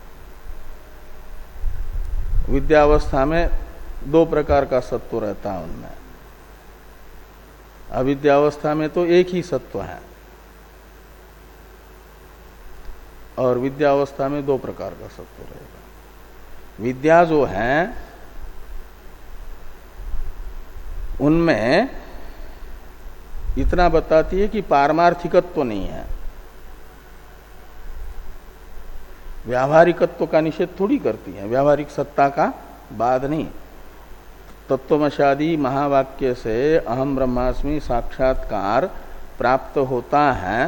A: विद्यावस्था में दो प्रकार का सत्व रहता है उनमें, अविद्यावस्था में तो एक ही सत्व है और विद्यावस्था में दो प्रकार का सत्व रहेगा। विद्या जो है उनमें इतना बताती है कि पारमार्थिकत्व तो नहीं है, व्यावहारिकत्व का निषेध थोड़ी करती है, व्यावहारिक सत्ता का बाद नहीं। तत्वमशादी महावाक्य से अहम ब्रह्मास्मि साक्षात्कार प्राप्त होता है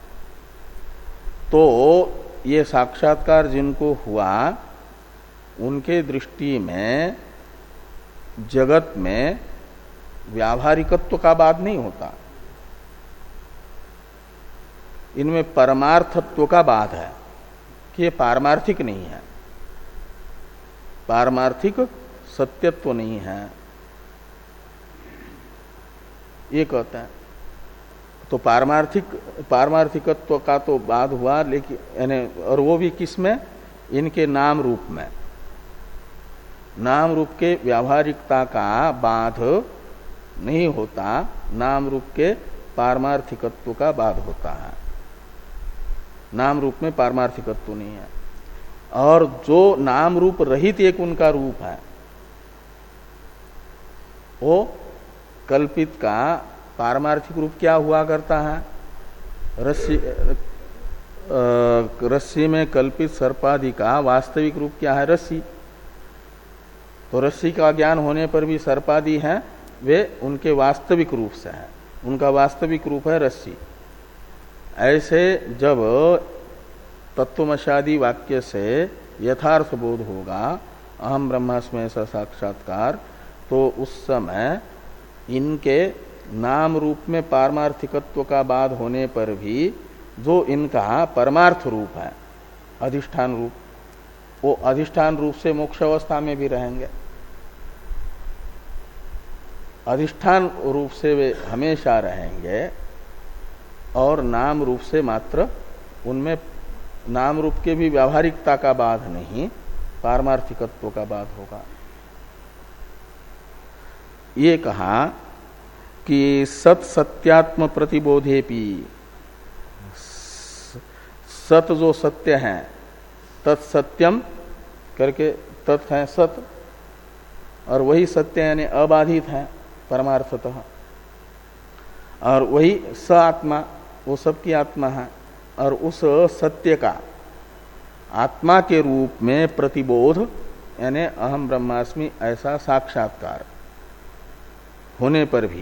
A: तो ये साक्षात्कार जिनको हुआ उनके दृष्टि में जगत में व्यावहारिकत्व का बाद नहीं होता, इनमें परमार्थत्व का बाद है कि ये पारमार्थिक नहीं है, पारमार्थिक सत्यत्व नहीं है, ये कहता है। तो पारमार्थिक पारमार्थिकत्व का तो बाद हुआ, लेकिन यानी और वो भी किस में, इनके नाम रूप में, नाम रूप के व्यावहारिकता का बाध नहीं होता, नाम रूप के पारमार्थिकत्व का बाद होता है। नाम रूप में पारमार्थिकत्व नहीं है। और जो नाम रूप रहित एक उनका रूप है वो कल्पित का पारमार्थिक रूप क्या हुआ करता है, रस्सी रस्सी में कल्पित सर्पादि का वास्तविक रूप क्या है, रस्सी। तो रस्सी का ज्ञान होने पर भी सर्पादि है वे उनके वास्तविक रूप से है, उनका वास्तविक रूप है रस्सी। ऐसे जब तत्वमशादी वाक्य से यथार्थ बोध होगा अहम ब्रह्मास्मि ऐसा साक्षात्कार, तो उस समय इनके नाम रूप में पारमार्थिकत्व का बाद होने पर भी जो इनका परमार्थ रूप है अधिष्ठान रूप, वो अधिष्ठान रूप से मोक्ष अवस्था में भी रहेंगे। अधिष्ठान रूप से वे हमेशा रहेंगे और नाम रूप से मात्र, उनमें नाम रूप के भी व्यावहारिकता का बाध नहीं, पारमार्थिकत्व का बाध होगा। ये कहा कि सत सत्यात्म प्रतिबोधेपि, सत जो सत्य है तत्सत्यम करके, तत् है सत और वही सत्य यानी अबाधित है परमार्थतः, और वही स आत्मा, वो सबकी आत्मा है, और उस सत्य का आत्मा के रूप में प्रतिबोध यानी अहम ब्रह्मास्मि ऐसा साक्षात्कार होने पर भी,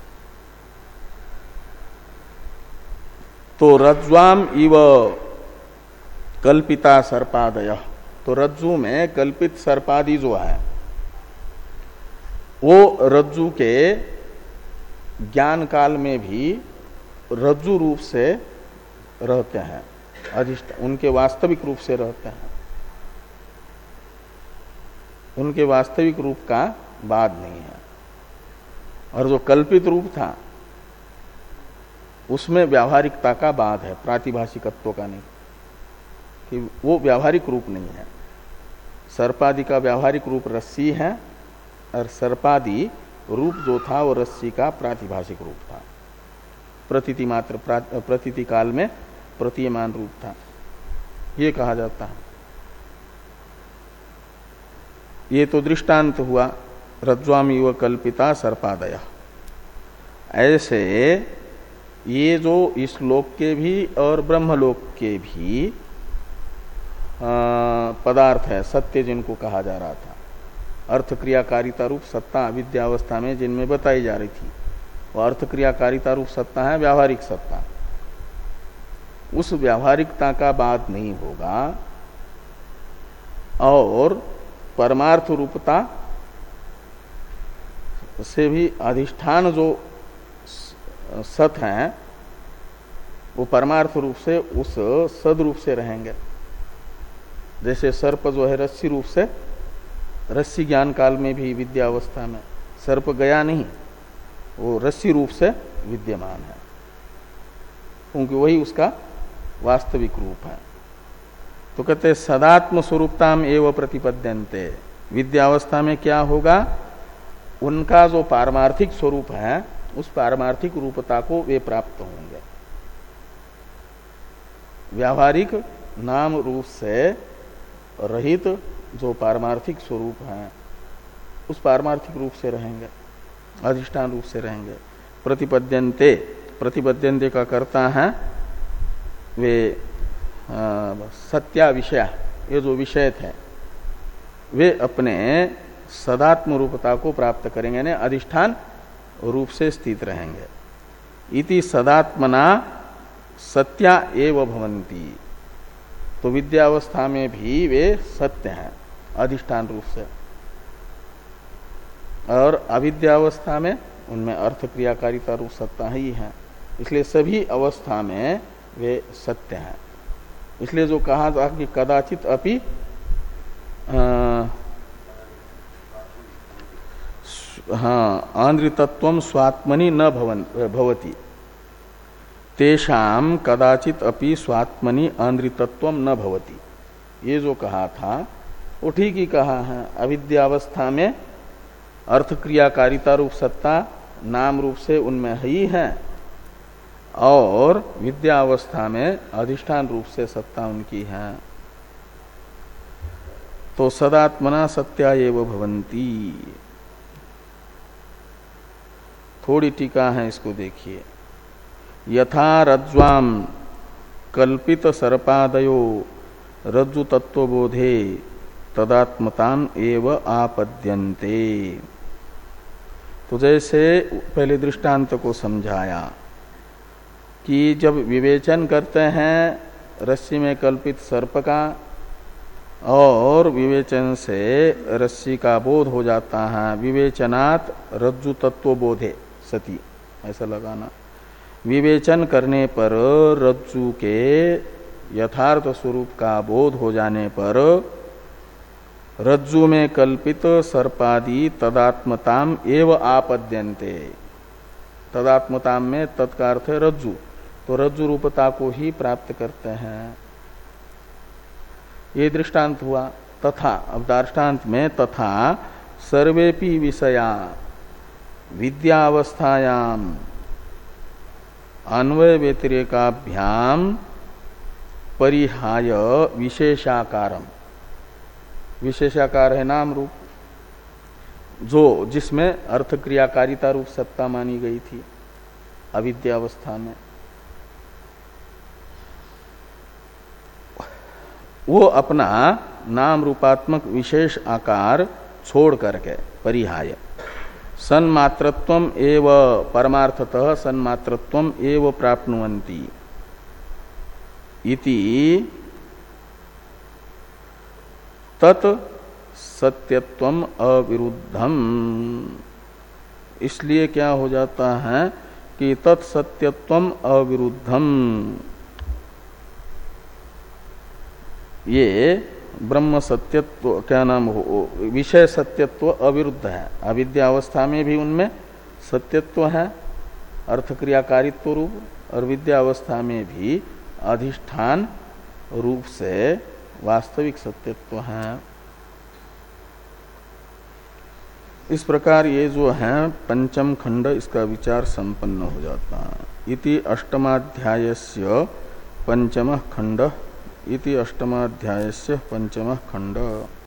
A: तो रज्ज्वाम इव कल्पिता सर्पादय, तो रज्जु में कल्पित सर्पादि जो है वो रज्जु के ज्ञान काल में भी रज्जु रूप से रहते हैं, अधिष्ठ उनके वास्तविक रूप से रहते हैं, उनके वास्तविक रूप का बाद नहीं है। और जो कल्पित रूप था उसमें व्यावहारिकता का बाद है, प्रातिभाषिकत्व का नहीं, कि वो व्यावहारिक रूप नहीं है। सर्पादि का व्यावहारिक रूप रस्सी है और सर्पादि रूप जो था वो रस्सी का प्रातिभाषिक रूप था, प्रतीति मात्र, प्रतीति काल में प्रतीयमान रूप था, ये कहा जाता है। ये तो दृष्टांत हुआ रज्ज्वामि व कल्पिता सर्पादय। ऐसे ये जो इस लोक के भी और ब्रह्मलोक के भी पदार्थ है, सत्य जिनको कहा जा रहा था, अर्थ क्रियाकारिता रूप सत्ता अविद्यावस्था में जिनमें बताई जा रही थी, वो अर्थ क्रियाकारिता रूप सत्ता है व्यावहारिक सत्ता। उस व्यावहारिकता का बाद नहीं होगा और परमार्थ रूपता से भी अधिष्ठान जो सत हैं वो परमार्थ रूप से उस सद रूप से रहेंगे। जैसे सर्प जो है रस्सी रूप से, रस्सी ज्ञान काल में भी विद्यावस्था में सर्प गया नहीं, वो रस्सी रूप से विद्यमान है, क्योंकि वही उसका वास्तविक रूप है। तो कहते हैं सदात्म स्वरूपताम एवं प्रतिपद्यन्ते। विद्यावस्था में क्या होगा, उनका जो पारमार्थिक स्वरूप है उस पारमार्थिक रूपता को वे प्राप्त होंगे। व्यावहारिक नाम रूप से रहित जो पारमार्थिक स्वरूप है उस पारमार्थिक रूप से रहेंगे, अधिष्ठान रूप से रहेंगे। प्रतिपद्यन्ते, प्रतिपद्यन्ते का करता है वे सत्या विषय, ये जो विषय थे वे अपने सदात्म रूपता को प्राप्त करेंगे, यानी अधिष्ठान रूप से स्थित रहेंगे। इति सदात्मना सत्या एव भवन्ति। तो विद्यावस्था में भी वे सत्य हैं अधिष्ठान रूप से, और अविद्यावस्था में उनमें अर्थ क्रियाकारिता रूप सत्ता ही है। इसलिए सभी अवस्था में वे सत्य हैं। इसलिए जो कहा था कि कदाचित अपि हाँ आंद्रितत्वम स्वात्मनि न भवन भवति, तेषाम कदाचित अपि स्वात्मनि आंद्रितत्वम न भवति, ये जो कहा था वो ठीक ही कहा है। अविद्यावस्था में अर्थ क्रियाकारिता रूप सत्ता नाम रूप से उनमें ही है, और विद्यावस्था में अधिष्ठान रूप से सत्ता उनकी है। तो सदात्मना सत्या एव भवन्ति। थोड़ी टीका है, इसको देखिए। यथा रज्ज्वाम कल्पित सर्पादयो रज्जु तत्वबोधे तदात्मताम एव आपद्यन्ते। तो जैसे पहले दृष्टांत को समझाया कि जब विवेचन करते हैं रस्सी में कल्पित सर्प का, और विवेचन से रस्सी का बोध हो जाता है, विवेचनात् रज्जु तत्व बोधे सती, ऐसा लगाना। विवेचन करने पर रज्जु के यथार्थ स्वरूप का बोध हो जाने पर रज्जु में कल्पित सर्पादि तदात्मताम एव आपद्यन्ते। तदात्मताम में तत्कार्थ है रज्जु, तो रज्जु रूपता को ही प्राप्त करते हैं। ये दृष्टांत हुआ। तथा, अब दृष्टांत में तथा सर्वेपि विषया विद्यावस्थायाम अन्वय व्यतिरेकाभ्याम परिहाय विशेषाकारम। विशेषाकार है नाम रूप, जो जिसमें अर्थ क्रियाकारिता रूप सत्ता मानी गई थी अविद्यावस्था में, वो अपना नाम रूपात्मक विशेष आकार छोड़ करके परिहाय सन्मात्रत्वम एव परमार्थतः सन्मात्रत्वम एव प्राप्नुवन्ति इति तत् सत्यत्वम अविरुद्धम। इसलिए क्या हो जाता है कि तत्सत्यत्वम अविरुद्धम, ये ब्रह्म सत्यत्व क्या नाम हो, विषय सत्यत्व अविरुद्ध है। अविद्यावस्था में भी उनमें सत्यत्व है अर्थक्रियाकारित्व रूप, और विद्यावस्था में भी अधिष्ठान रूप से वास्तविक सत्यत्व है। इस प्रकार ये जो है पंचम खंड, इसका विचार संपन्न हो जाता है। इति अष्टमाध्यायस्य पंचमः खंड इति अष्टमाध्यायस्य पंचमः खंड।